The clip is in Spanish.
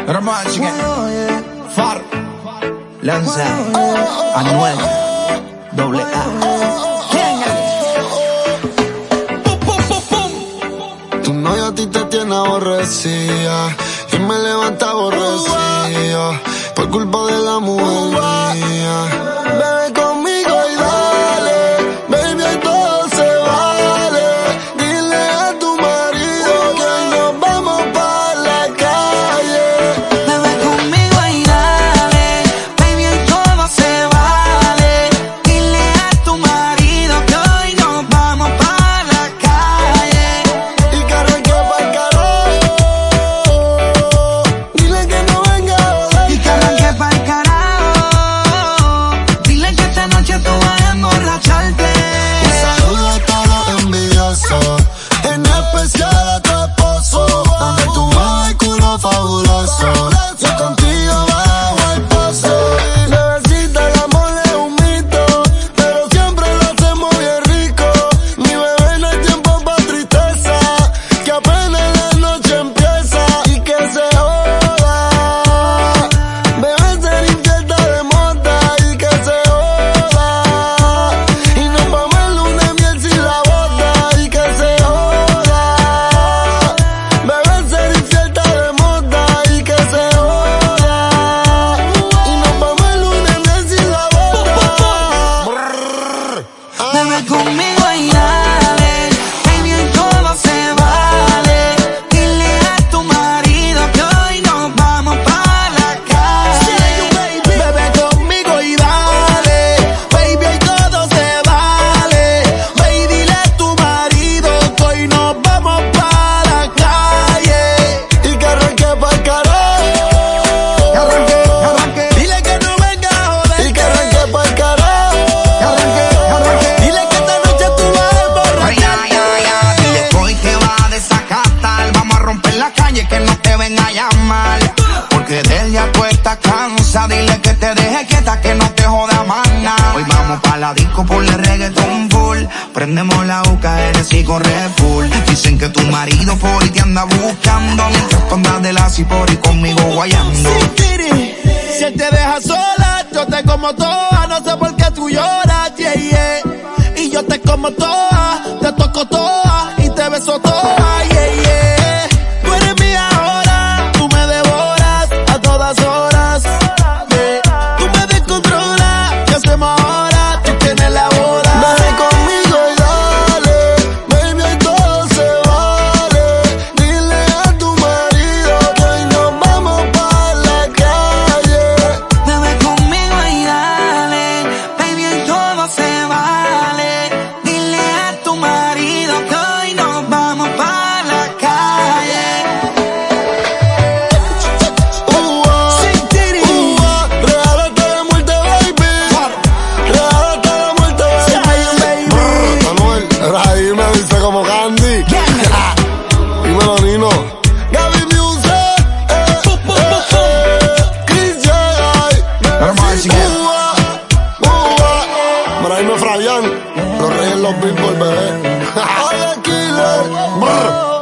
Romántica, Far, Lanza, Anuel, Doble A. Tu novio a ti te tiene aborrecida y me levanta aborrecida por culpa de la mujer mía. Bebe conmigo y dale, baby, hoy todo se vale. Dile a tu marido que hoy nos vamos pa' la calle. Bebe conmigo y dale, baby, hoy todo se vale. Dile a tu marido que hoy nos vamos pa' la calle. Y que arranque pa'l carajo. Dile que no venga a joder. Y que arranque pa'l carajo. Dile que esta noche tú vas a emborracharte. Un saludo a todos los envidiosos, en especial a tu esposo. Donde tú vas el culo fabuloso, yo contigo bajo el pozo. Bebecita, el amor es un mito, pero siempre lo hacemos bien rico. Mi bebé, no hay tiempo pa' tristeza, que apenas la noche empieza. Y que se joda, bebé, ser incierta de mota. Y que se joda, y nos vamos el lunes miel sin la bota. Y que se joda, bebé, ser incierta de mota. Y que se joda, y nos vamos el lunes miel sin la bota. Bebe conmigo y dale, baby, hoy todo se vale. Dile a tu marido que hoy nos vamos pa' la calle. Bebe conmigo y dale, baby, hoy todo se vale. Ve y dile a tu marido que hoy nos vamos pa' la calle. Y que arranque pa'l carajo. Que arranque, Dile que no venga a joder. Y que arranque pa'l carajo. que arranque. Dile que esta noche tú vas a emborrachar. Dile que hoy te va a desacatar. Vamos a romper la calle, que no te venga a llamar. Porque de él ya tú estás cansa. Dile que te deje quieta, que no te joda más nada. Hoy vamos pa' la disco por el reggaeton full. Prendemos la UKR y corre full. Dicen que tu marido por ahí te anda buscando, mientras tú andas de la por y conmigo guayando. Si él te deja sola, yo te como toda. No sé por qué tú lloras, yeah, yeah. Y yo te como toda, te toco toda y te beso toda, yeah, yeah. Tú eres mía ahora, tú me devoras a todas horas, yeah. Tú me descontrolas, ¿qué hacemos ahora? Tú tienes la boda. Dale conmigo y dale, baby, hoy todo se vale. Dile a tu marido que hoy nos vamos pa' la calle. Bebe conmigo y dale, baby, hoy todo se vale. Dile a tu marido que hoy nos vamos pa' la calle. Regálate la muerte, baby. Regálate la muerte, baby. Manuel, ahí me dice como Candy. Dímelo, Nino. Gaby Music, Chris J. Romántica. Brahim Fabián, los reyes los Billboard, bebé. Oye, Killer.